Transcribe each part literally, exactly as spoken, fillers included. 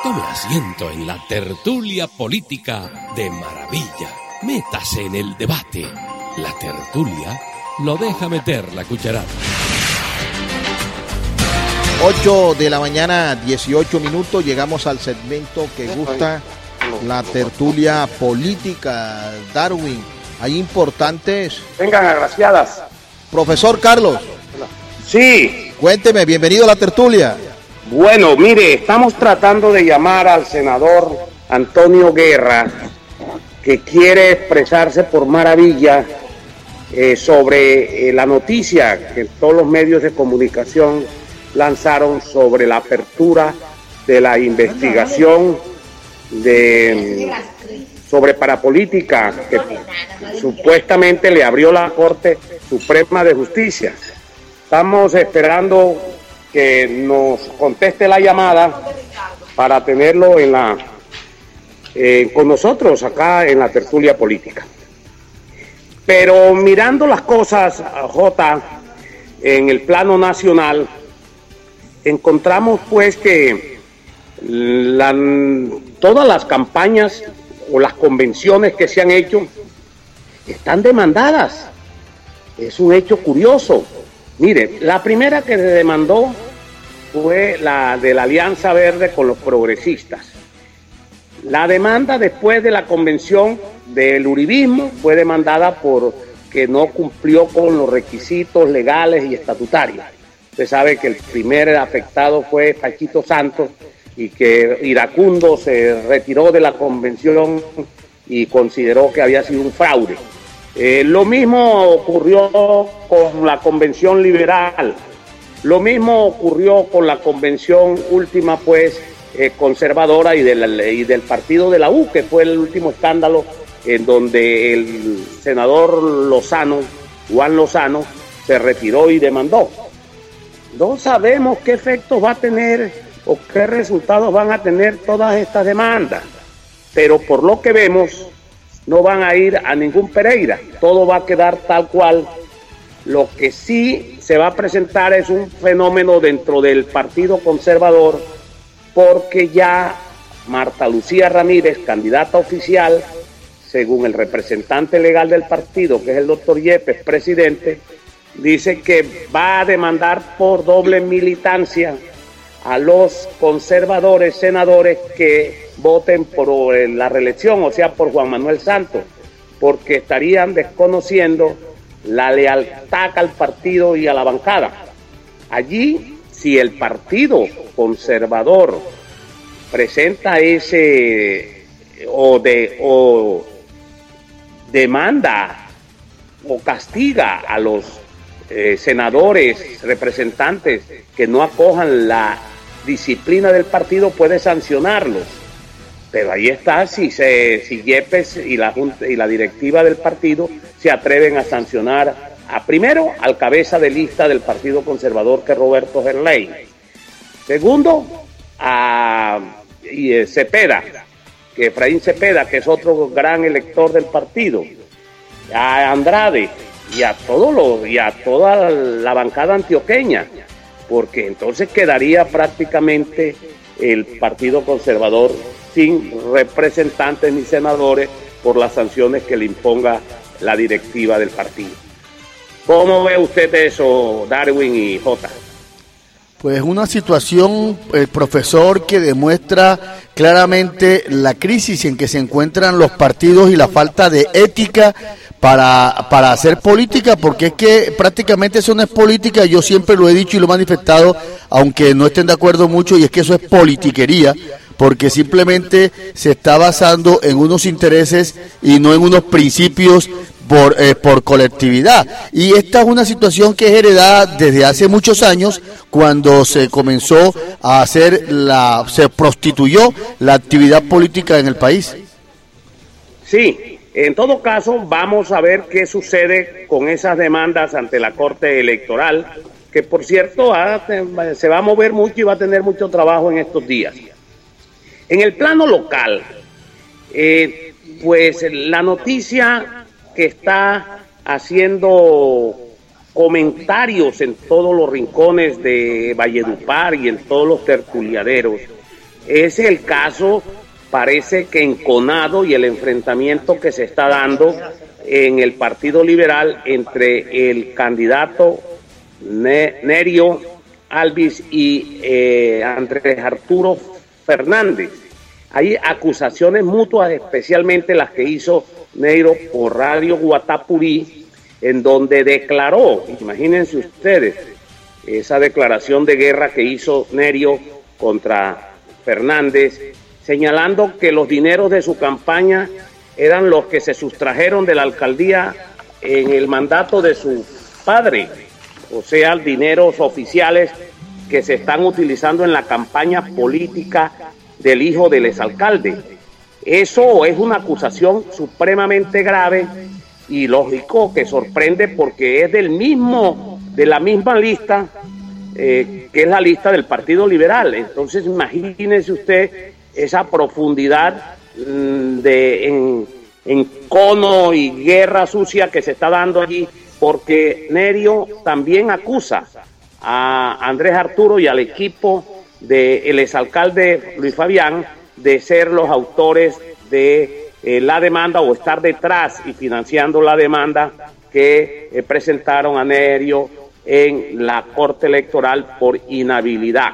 Tome asiento en la tertulia política de Maravilla. Métase en el debate. La tertulia lo deja meter la cucharada. ocho de la mañana, dieciocho minutos. Llegamos al segmento que gusta, la tertulia política. Darwin, hay importantes. Vengan, agraciadas. Profesor Carlos. Sí. Cuénteme, bienvenido a la tertulia. Bueno, mire, estamos tratando de llamar al senador Antonio Guerra, que quiere expresarse por Maravilla eh, sobre eh, la noticia que todos los medios de comunicación lanzaron sobre la apertura de la investigación de sobre parapolítica que supuestamente le abrió la Corte Suprema de Justicia. Estamos esperando que nos conteste la llamada para tenerlo en la eh, con nosotros acá en la tertulia política. Pero mirando las cosas, Jota, en el plano nacional, encontramos pues que la, todas las campañas o las convenciones que se han hecho están demandadas. Es un hecho curioso. Mire, la primera que se demandó fue la de la Alianza Verde con los progresistas. La demanda después de la convención del uribismo fue demandada por que no cumplió con los requisitos legales y estatutarios. Usted sabe que el primer afectado fue Pachito Santos y que Iracundo se retiró de la convención y consideró que había sido un fraude. Eh, lo mismo ocurrió con la convención liberal, lo mismo ocurrió con la convención última pues eh, conservadora y, de la, y del partido de la U, que fue el último escándalo en donde el senador Lozano, Juan Lozano, se retiró y demandó. No sabemos qué efectos va a tener o qué resultados van a tener todas estas demandas, pero por lo que vemos no van a ir a ningún Pereira, todo va a quedar tal cual. Lo que sí se va a presentar es un fenómeno dentro del Partido Conservador, porque ya Marta Lucía Ramírez, candidata oficial, según el representante legal del partido, que es el doctor Yepes, presidente, dice que va a demandar por doble militancia a los conservadores senadores que voten por la reelección, o sea, por Juan Manuel Santos, porque estarían desconociendo la lealtad al partido y a la bancada. Allí, si el partido conservador presenta ese o de o demanda o castiga a los eh, senadores, representantes que no acojan la disciplina del partido, puede sancionarlos. Pero ahí está si se si Yepes y la junta y la directiva del partido se atreven a sancionar a primero al cabeza de lista del Partido Conservador, que es Roberto Gerlain. Segundo, a y, eh, Cepeda, que Efraín Cepeda, que es otro gran elector del partido, a Andrade y a todos los y a toda la bancada antioqueña, porque entonces quedaría prácticamente el Partido Conservador sin representantes ni senadores por las sanciones que le imponga la directiva del partido. ¿Cómo ve usted eso, Darwin y Jota? Pues una situación, el profesor, que demuestra claramente la crisis en que se encuentran los partidos y la falta de ética para, para hacer política, porque es que prácticamente eso no es política. Yo siempre lo he dicho y lo he manifestado, aunque no estén de acuerdo mucho, y es que eso es politiquería, porque simplemente se está basando en unos intereses y no en unos principios por, eh, por colectividad. Y esta es una situación que es heredada desde hace muchos años, cuando se comenzó a hacer la, se prostituyó la actividad política en el país. Sí, en todo caso vamos a ver qué sucede con esas demandas ante la Corte Electoral, que por cierto ha, se va a mover mucho y va a tener mucho trabajo en estos días. En el plano local, eh, pues la noticia que está haciendo comentarios en todos los rincones de Valledupar y en todos los tertuliaderos es el caso, parece que enconado, y el enfrentamiento que se está dando en el Partido Liberal entre el candidato Nerio Alvis y eh, Andrés Arturo Fernández. Hay acusaciones mutuas, especialmente las que hizo Neiro por Radio Guatapurí, en donde declaró, imagínense ustedes, esa declaración de guerra que hizo Nerio contra Fernández, señalando que los dineros de su campaña eran los que se sustrajeron de la alcaldía en el mandato de su padre, o sea, dineros oficiales que se están utilizando en la campaña política del hijo del exalcalde. Eso es una acusación supremamente grave y lógico, que sorprende porque es del mismo, de la misma lista eh, que es la lista del Partido Liberal. Entonces imagínese usted esa profundidad mmm, de en, en cono y guerra sucia que se está dando allí, porque Nerio también acusa a Andrés Arturo y al equipo del exalcalde Luis Fabián de ser los autores de eh, la demanda o estar detrás y financiando la demanda que eh, presentaron a Nerio en la Corte Electoral por inhabilidad.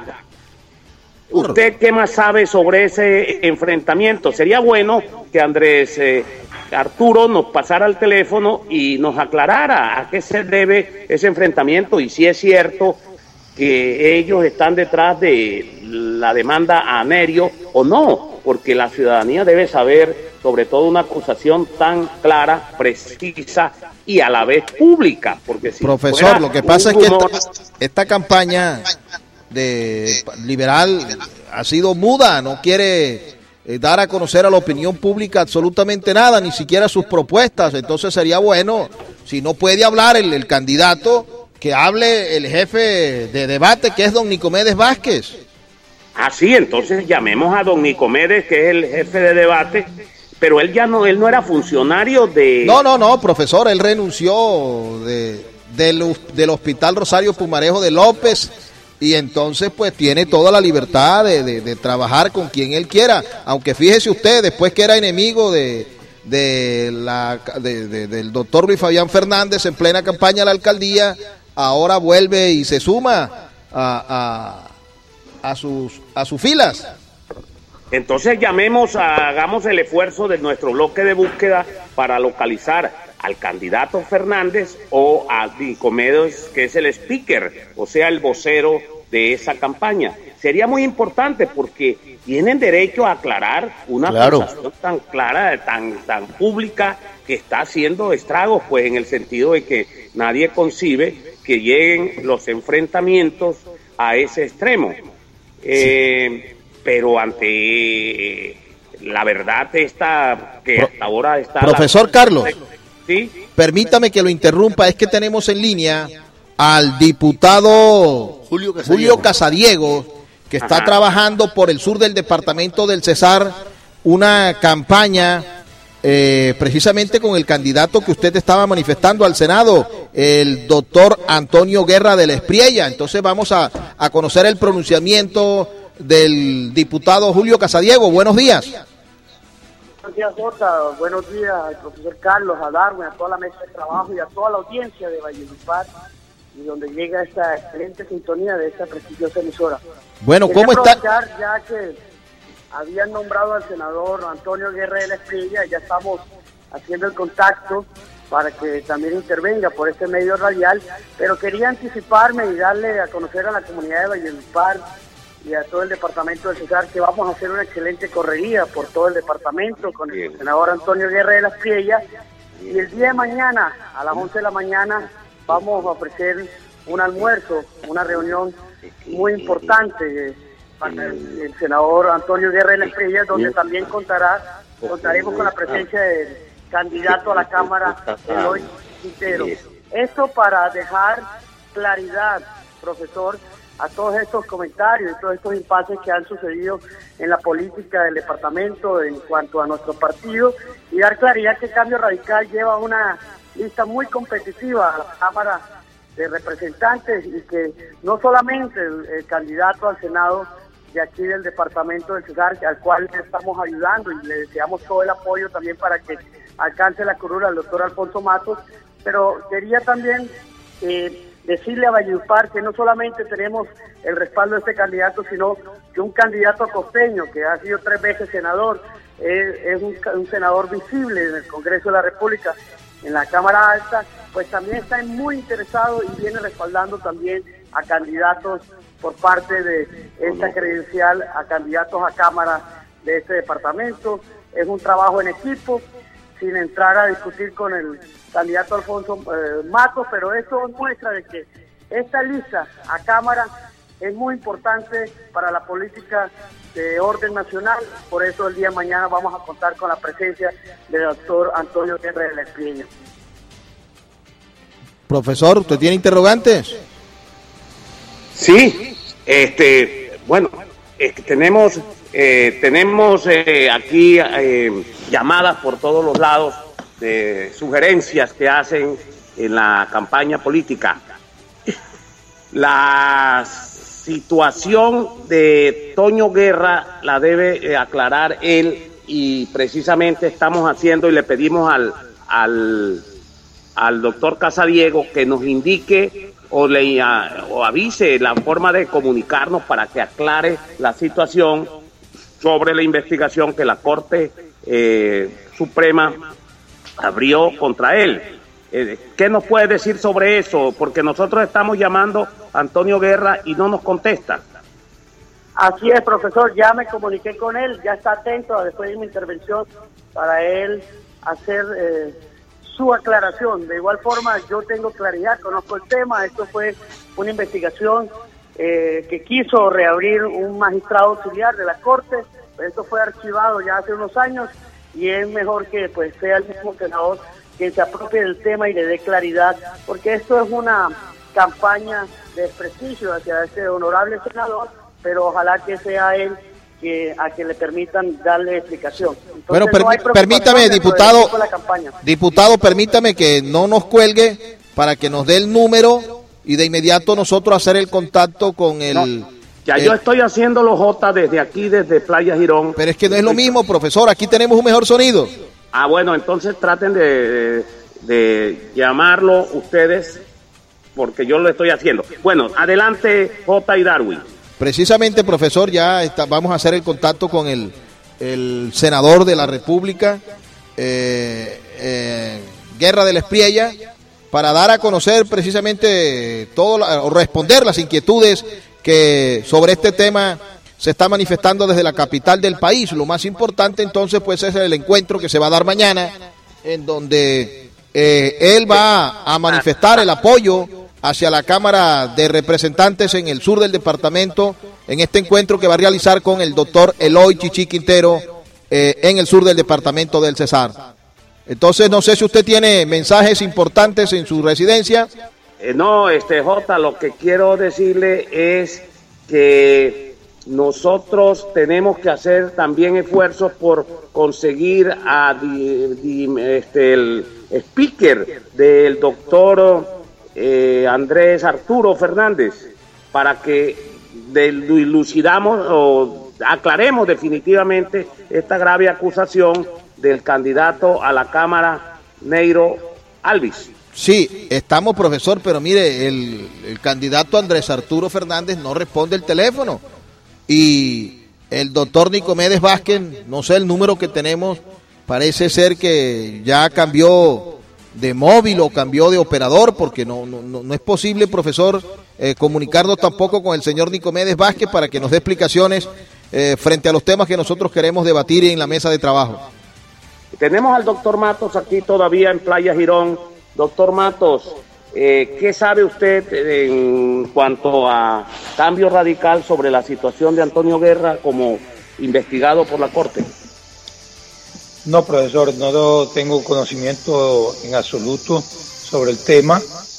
¿Usted qué más sabe sobre ese enfrentamiento? Sería bueno que Andrés eh, Arturo nos pasara el teléfono y nos aclarara a qué se debe ese enfrentamiento y si es cierto que ellos están detrás de la demanda a Nerio o no, porque la ciudadanía debe saber, sobre todo una acusación tan clara, precisa y a la vez pública. Porque si Profesor, lo que pasa es que esta, esta campaña de liberal ha sido muda, no quiere eh, dar a conocer a la opinión pública absolutamente nada, ni siquiera sus propuestas. Entonces sería bueno, si no puede hablar el, el candidato, que hable el jefe de debate, que es don Nicomedes Vázquez. Ah, sí, entonces llamemos a don Nicomedes, que es el jefe de debate, pero él ya no, él no era funcionario de... No, no, no, profesor, él renunció de, del, del Hospital Rosario Pumarejo de López, y entonces pues tiene toda la libertad de, de, de trabajar con quien él quiera, aunque fíjese usted, después que era enemigo de, de la, de, de, del doctor Luis Fabián Fernández en plena campaña a la alcaldía, ahora vuelve y se suma a, a, a sus a sus filas. Entonces llamemos, a, hagamos el esfuerzo de nuestro bloque de búsqueda para localizar al candidato Fernández o a Nicomedes, que es el speaker, o sea, el vocero de esa campaña. Sería muy importante porque tienen derecho a aclarar una claro. acusación tan clara, tan, tan pública, que está haciendo estragos, pues en el sentido de que nadie concibe que lleguen los enfrentamientos a ese extremo. Eh, sí. Pero ante la verdad esta que Pro, hasta ahora está... Profesor la... Carlos, ¿sí? Permítame que lo interrumpa, es que tenemos en línea al diputado Julio Casadiego, Julio Casadiego que está Ajá. trabajando por el sur del departamento del Cesar una campaña Eh, precisamente con el candidato que usted estaba manifestando al Senado, el doctor Antonio Guerra de la Espriella. Entonces vamos a, a conocer el pronunciamiento del diputado Julio Casadiego. Buenos días. Buenos días, Jota. Buenos días al profesor Carlos, a Darwin, a toda la mesa de trabajo y a toda la audiencia de Valledupar, y donde llega esta excelente sintonía de esta prestigiosa emisora. Bueno, ¿cómo está? Ya que habían nombrado al senador Antonio Guerra de la Espriella, ya estamos haciendo el contacto para que también intervenga por este medio radial, pero quería anticiparme y darle a conocer a la comunidad de Valledupar y a todo el departamento del Cesar que vamos a hacer una excelente correría por todo el departamento con el senador Antonio Guerra de la Espriella, y el día de mañana a las once de la mañana vamos a ofrecer un almuerzo, una reunión muy importante para el, el senador Antonio Guerra de la Espriella, donde también contará contaremos con la presencia del candidato a la Cámara, Eloy Quintero. Esto para dejar claridad, profesor, a todos estos comentarios y todos estos impases que han sucedido en la política del departamento en cuanto a nuestro partido, y dar claridad que Cambio Radical lleva una lista muy competitiva a la Cámara de Representantes, y que no solamente el, el candidato al Senado de aquí del departamento del Cesar, al cual le estamos ayudando y le deseamos todo el apoyo también para que alcance la curula al doctor Alfonso Matos. Pero quería también eh, decirle a Valledupar que no solamente tenemos el respaldo de este candidato, sino que un candidato costeño que ha sido tres veces senador, es, es un, un senador visible en el Congreso de la República, en la Cámara Alta, pues también está muy interesado y viene respaldando también a candidatos por parte de esta credencial, a candidatos a Cámara de este departamento. Es un trabajo en equipo, sin entrar a discutir con el candidato Alfonso eh, Matos, pero eso muestra de que esta lista a Cámara es muy importante para la política de orden nacional. Por eso el día de mañana vamos a contar con la presencia del doctor Antonio Guerra de la Espriella. Profesor, ¿usted tiene interrogantes? Sí, este, bueno, eh, tenemos eh, tenemos eh, aquí eh, llamadas por todos los lados de sugerencias que hacen en la campaña política. La situación de Toño Guerra la debe eh, aclarar él, y precisamente estamos haciendo y le pedimos al al, al doctor Casadiego que nos indique o le a, o avise la forma de comunicarnos para que aclare la situación sobre la investigación que la Corte eh, Suprema abrió contra él. Eh, ¿Qué nos puede decir sobre eso? Porque nosotros estamos llamando a Antonio Guerra y no nos contesta. Así es, profesor, ya me comuniqué con él, ya está atento a después de mi intervención para él hacer eh, su aclaración. De igual forma, yo tengo claridad, conozco el tema. Esto fue una investigación eh, que quiso reabrir un magistrado auxiliar de la Corte, pero esto fue archivado ya hace unos años, y es mejor que pues sea el mismo senador quien se apropie del tema y le dé claridad, porque esto es una campaña de desprestigio hacia este honorable senador, pero ojalá que sea él que a que le permitan darle explicación. Entonces, bueno, per no permítame, diputado, diputado, permítame que no nos cuelgue para que nos dé el número y de inmediato nosotros hacer el contacto con el... No, ya el, yo estoy haciéndolo, J, desde aquí, desde Playa Girón. Pero es que no es lo mismo, profesor, aquí tenemos un mejor sonido. Ah, bueno, entonces traten de, de llamarlo ustedes, porque yo lo estoy haciendo. Bueno, adelante, J y Darwin. Precisamente, profesor, ya está, vamos a hacer el contacto con el, el senador de la República, eh, eh, Guerra de la Espriella, para dar a conocer precisamente todo, la, o responder las inquietudes que sobre este tema se está manifestando desde la capital del país. Lo más importante entonces pues es el encuentro que se va a dar mañana, en donde eh, él va a manifestar el apoyo hacia la Cámara de Representantes en el sur del departamento, en este encuentro que va a realizar con el doctor Eloy Chichi Quintero eh, en el sur del departamento del Cesar. Entonces no sé si usted tiene mensajes importantes en su residencia. Eh, no, este J, lo que quiero decirle es que nosotros tenemos que hacer también esfuerzos por conseguir a di, di, este, el speaker del doctor eh, Andrés Arturo Fernández, para que dilucidamos o aclaremos definitivamente esta grave acusación del candidato a la Cámara, Neiro Alvis. Sí, estamos, profesor, pero mire, el, el candidato Andrés Arturo Fernández no responde el teléfono. Y el doctor Nicomedes Vázquez, no sé el número que tenemos, parece ser que ya cambió de móvil o cambió de operador, porque no, no, no es posible, profesor, eh, comunicarnos tampoco con el señor Nicomedes Vázquez para que nos dé explicaciones eh, frente a los temas que nosotros queremos debatir en la mesa de trabajo. Tenemos al doctor Matos aquí todavía en Playa Girón. Doctor Matos, eh, ¿qué sabe usted en cuanto a Cambio Radical sobre la situación de Antonio Guerra como investigado por la Corte? No, profesor, no tengo conocimiento en absoluto sobre el tema.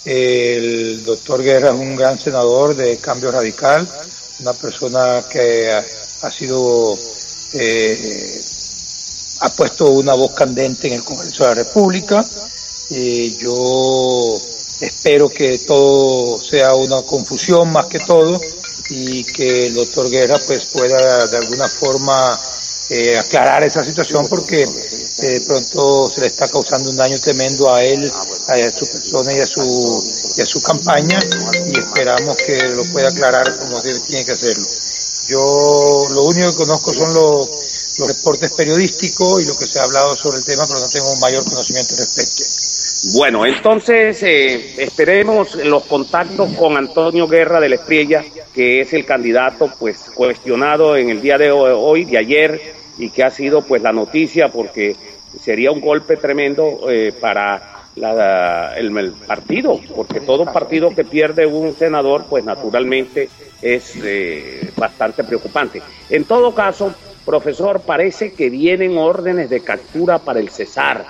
El doctor Guerra es un gran senador de Cambio Radical, una persona que ha, ha sido... Eh, ha puesto una voz candente en el Congreso de la República. Eh, yo espero que todo sea una confusión más que todo, y que el doctor Guerra pues pueda de alguna forma eh, aclarar esa situación, porque eh, de pronto se le está causando un daño tremendo a él, a su persona y a su y a su campaña, y esperamos que lo pueda aclarar como debe, tiene que hacerlo. Yo lo único que conozco son los, los reportes periodísticos y lo que se ha hablado sobre el tema, pero no tengo un mayor conocimiento al respecto. Bueno, entonces eh, esperemos los contactos con Antonio Guerra de la Espriella, que es el candidato pues cuestionado en el día de hoy, de ayer, y que ha sido pues la noticia, porque sería un golpe tremendo eh, para la, el, el partido, porque todo partido que pierde un senador pues naturalmente es eh, bastante preocupante. En todo caso, profesor, parece que vienen órdenes de captura para el Cesar.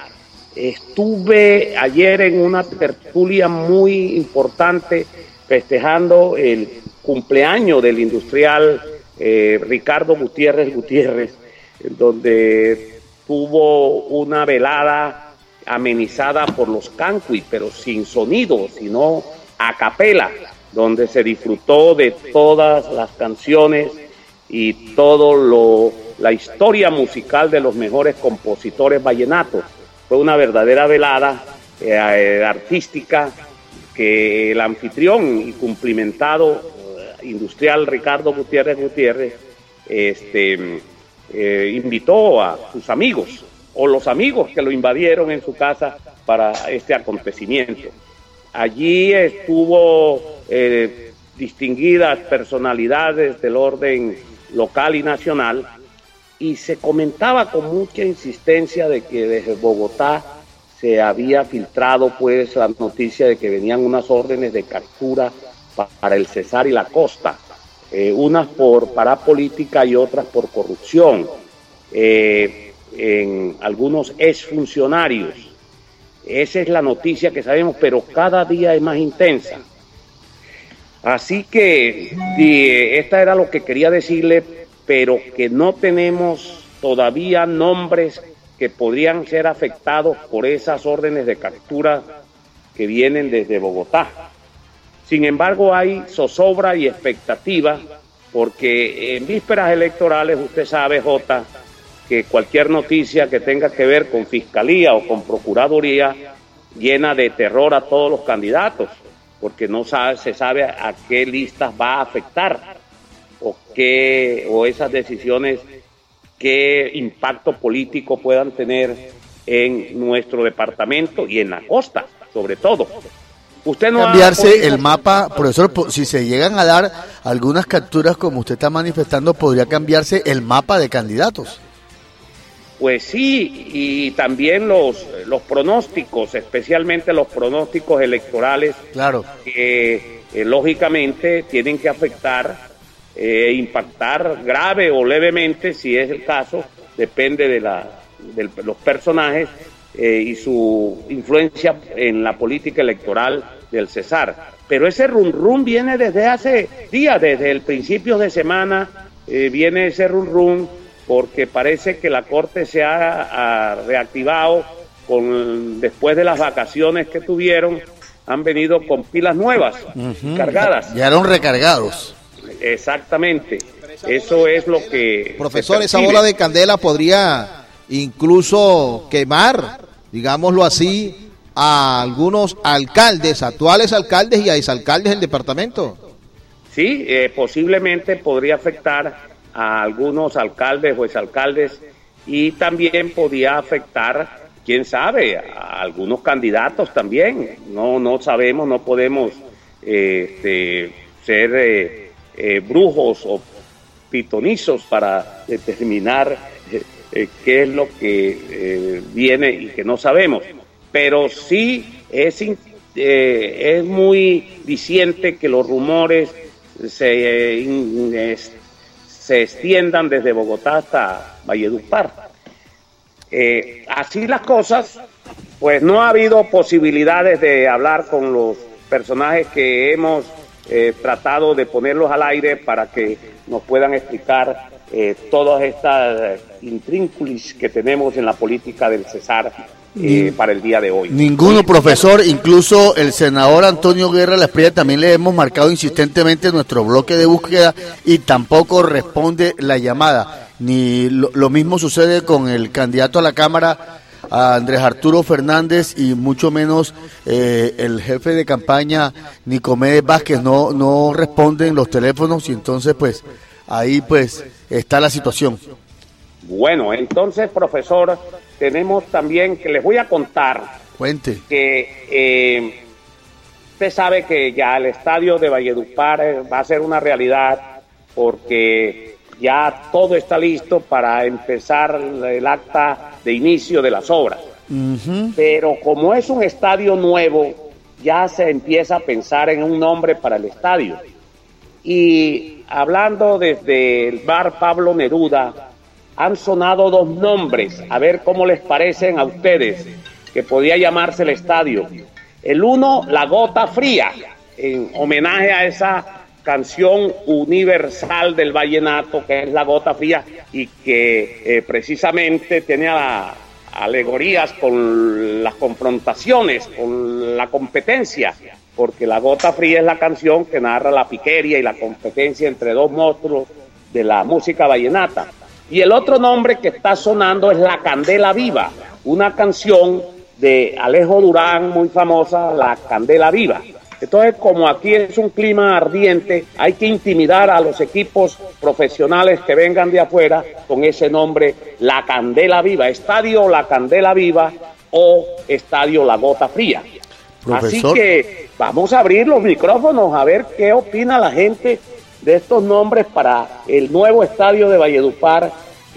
Estuve ayer en una tertulia muy importante festejando el cumpleaños del industrial eh, Ricardo Gutiérrez Gutiérrez, donde tuvo una velada amenizada por los cancuy, pero sin sonido, sino a capela, donde se disfrutó de todas las canciones y todo lo la historia musical de los mejores compositores vallenatos. Fue una verdadera velada eh, artística que el anfitrión y cumplimentado eh, industrial Ricardo Gutiérrez Gutiérrez este, eh, invitó a sus amigos o los amigos que lo invadieron en su casa para este acontecimiento. Allí estuvo eh, distinguidas personalidades del orden local y nacional, y se comentaba con mucha insistencia de que desde Bogotá se había filtrado pues la noticia de que venían unas órdenes de captura para el Cesar y la Costa, eh, unas por parapolítica y otras por corrupción, eh, en algunos exfuncionarios. Esa es la noticia que sabemos, pero cada día es más intensa. Así que eh, esta era lo que quería decirle, pero que no tenemos todavía nombres que podrían ser afectados por esas órdenes de captura que vienen desde Bogotá. Sin embargo, hay zozobra y expectativa, porque en vísperas electorales, usted sabe, Jota, que cualquier noticia que tenga que ver con Fiscalía o con Procuraduría llena de terror a todos los candidatos, porque no sabe, se sabe a qué listas va a afectar, o qué, o esas decisiones, qué impacto político puedan tener en nuestro departamento y en la costa, sobre todo. Usted no cambiarse podido... el mapa, profesor, si se llegan a dar algunas capturas como usted está manifestando, podría cambiarse el mapa de candidatos. Pues sí, y también los, los pronósticos, especialmente los pronósticos electorales, claro, que eh, lógicamente tienen que afectar e eh, impactar grave o levemente, si es el caso, depende de, la, de los personajes eh, y su influencia en la política electoral del Cesar. Pero ese rum rum viene desde hace días, desde el principio de semana eh, viene ese rum rum, porque parece que la Corte se ha, ha reactivado con, después de las vacaciones que tuvieron, han venido con pilas nuevas, uh-huh, cargadas. Ya eran recargados. Exactamente, eso es lo que... Profesor, esa bola de candela podría incluso quemar, digámoslo así, a algunos alcaldes, actuales alcaldes y a exalcaldes del departamento. Sí, eh, posiblemente podría afectar a algunos alcaldes o exalcaldes, y también podría afectar, quién sabe, a algunos candidatos también. No, no sabemos, no podemos eh, este, ser... Eh, Eh, brujos o pitonizos para determinar eh, eh, qué es lo que eh, viene y que no sabemos, pero sí es, eh, es muy diciente que los rumores se, eh, in, es, se extiendan desde Bogotá hasta Valledupar. Eh, así las cosas, pues no ha habido posibilidades de hablar con los personajes que hemos Eh, tratado de ponerlos al aire para que nos puedan explicar eh, todas estas intrínculis que tenemos en la política del Cesar eh, para el día de hoy. Ninguno, profesor, incluso el senador Antonio Guerra La Espriella también le hemos marcado insistentemente nuestro bloque de búsqueda y tampoco responde la llamada. Ni lo, lo mismo sucede con el candidato a la Cámara, a Andrés Arturo Fernández, y mucho menos eh, el jefe de campaña Nicomedes Vázquez, no, no responden los teléfonos, y entonces pues ahí pues está la situación. Bueno, entonces, profesor, tenemos también que les voy a contar. Cuente. Que eh, usted sabe que ya el estadio de Valledupar eh, va a ser una realidad, porque ya todo está listo para empezar el acta de inicio de las obras. Uh-huh. Pero como es un estadio nuevo, ya se empieza a pensar en un nombre para el estadio. Y hablando desde el bar Pablo Neruda, han sonado dos nombres, a ver cómo les parecen a ustedes, que podía llamarse el estadio. El uno, La Gota Fría, en homenaje a esa canción universal del vallenato, que es La Gota Fría, y que eh, precisamente tiene a, a alegorías con las confrontaciones, con la competencia, porque La Gota Fría es la canción que narra la piquería y la competencia entre dos monstruos de la música vallenata. Y el otro nombre que está sonando es La Candela Viva, una canción de Alejo Durán muy famosa, La Candela Viva. Entonces, como aquí es un clima ardiente, hay que intimidar a los equipos profesionales que vengan de afuera con ese nombre, La Candela Viva, Estadio La Candela Viva o Estadio La Gota Fría. Profesor. Así que vamos a abrir los micrófonos a ver qué opina la gente de estos nombres para el nuevo estadio de Valledupar,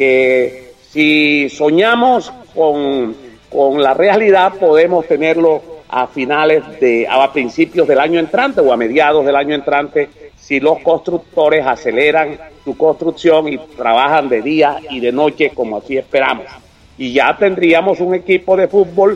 que si soñamos con, con la realidad podemos tenerlo a finales de, a principios del año entrante o a mediados del año entrante, si los constructores aceleran su construcción y trabajan de día y de noche como así esperamos. Y ya tendríamos un equipo de fútbol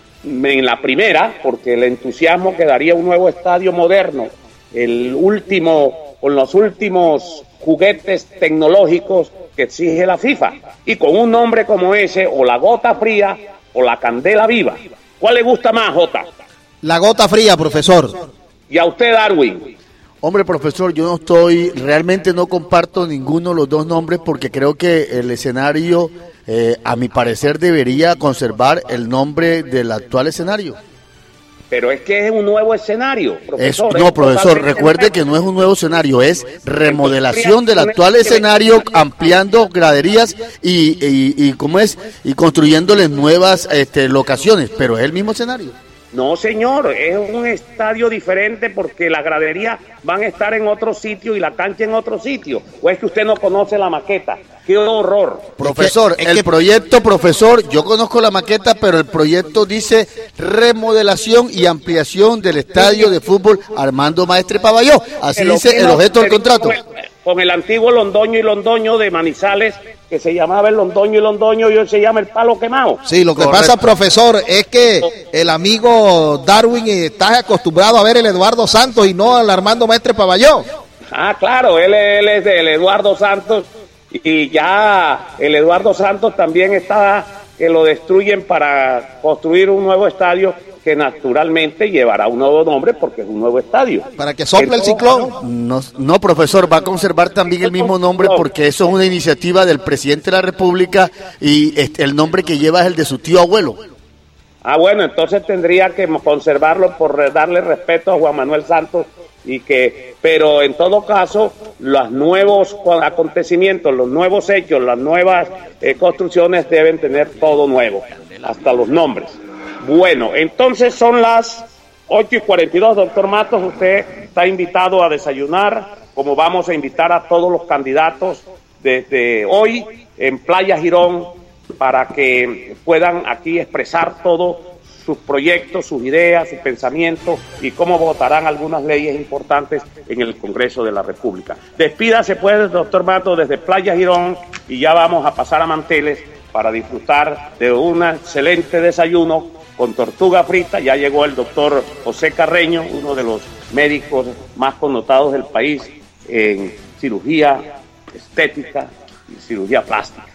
en la primera, porque el entusiasmo que daría un nuevo estadio moderno, el último, con los últimos juguetes tecnológicos que exige la FIFA, y con un nombre como ese, o La Gota Fría o La Candela Viva. ¿Cuál le gusta más, Jota? La Gota Fría, profesor. ¿Y a usted, Darwin? Hombre, profesor, yo no estoy, realmente no comparto ninguno de los dos nombres, porque creo que el escenario, eh, a mi parecer, debería conservar el nombre del actual escenario. Pero es que es un nuevo escenario, profesor. Es, no, profesor, recuerde que no es un nuevo escenario, es remodelación del actual escenario, ampliando graderías y, y, y ¿cómo es? Y construyéndole nuevas este, locaciones, pero es el mismo escenario. No, señor, es un estadio diferente porque las graderías van a estar en otro sitio y la cancha en otro sitio. ¿O es que usted no conoce la maqueta? ¡Qué horror! Profesor, es que, es el que... proyecto, profesor, yo conozco la maqueta, pero el proyecto dice remodelación y ampliación del estadio de fútbol Armando Maestre Pavalló. Así el dice el objeto del contrato. Con el, con el antiguo Londoño y Londoño de Manizales, que se llamaba el Londoño y Londoño, y hoy se llama el Palo Quemado. Sí, lo que Correcto. Pasa, profesor, es que el amigo Darwin está acostumbrado a ver el Eduardo Santos y no al Armando Maestre Pavalló. Ah, claro, él, él es del Eduardo Santos, y ya el Eduardo Santos también está que lo destruyen para construir un nuevo estadio que naturalmente llevará un nuevo nombre porque es un nuevo estadio. Para que sople el ciclón. No, no, profesor, va a conservar también el mismo nombre porque eso es una iniciativa del presidente de la República y este, el nombre que lleva es el de su tío abuelo. Ah, bueno, entonces tendría que conservarlo por darle respeto a Juan Manuel Santos y que, pero en todo caso, los nuevos acontecimientos, los nuevos hechos, las nuevas eh, construcciones deben tener todo nuevo, hasta los nombres. Bueno, entonces son las ocho y cuarenta y dos, doctor Matos, usted está invitado a desayunar, como vamos a invitar a todos los candidatos desde hoy en Playa Girón, para que puedan aquí expresar todos sus proyectos, sus ideas, sus pensamientos y cómo votarán algunas leyes importantes en el Congreso de la República. Despídase pues, doctor Matos, desde Playa Girón, y ya vamos a pasar a Manteles para disfrutar de un excelente desayuno con tortuga frita. Ya llegó el doctor José Carreño, uno de los médicos más connotados del país en cirugía estética y cirugía plástica.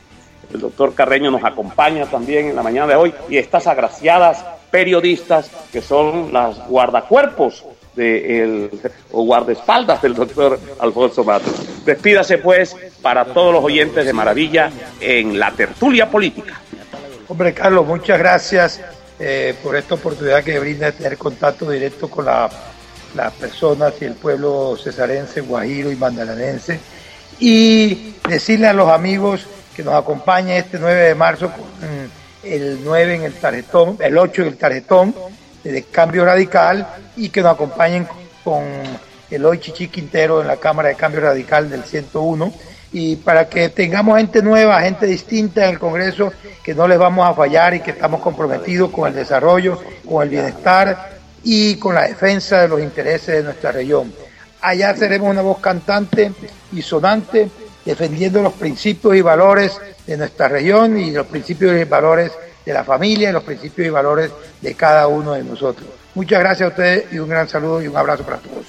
el doctor Carreño nos acompaña también en la mañana de hoy, y estas agraciadas periodistas que son las guardacuerpos de el, o guardaespaldas del doctor Alfonso Matos. Despídase pues para todos los oyentes de Maravilla en la tertulia política. Hombre, Carlos, muchas gracias eh, por esta oportunidad que brinda de tener contacto directo con la, las personas y el pueblo cesarense, guajiro y mandaranense, y decirle a los amigos que nos acompañen este nueve de marzo con el nueve en el tarjetón, el ocho en el tarjetón de Cambio Radical, y que nos acompañen con Eloy Chichi Quintero en la Cámara de Cambio Radical del ciento uno, y para que tengamos gente nueva, gente distinta en el Congreso, que no les vamos a fallar y que estamos comprometidos con el desarrollo, con el bienestar y con la defensa de los intereses de nuestra región. Allá seremos una voz cantante y sonante, defendiendo los principios y valores de nuestra región y los principios y valores de la familia y los principios y valores de cada uno de nosotros. Muchas gracias a ustedes y un gran saludo y un abrazo para todos.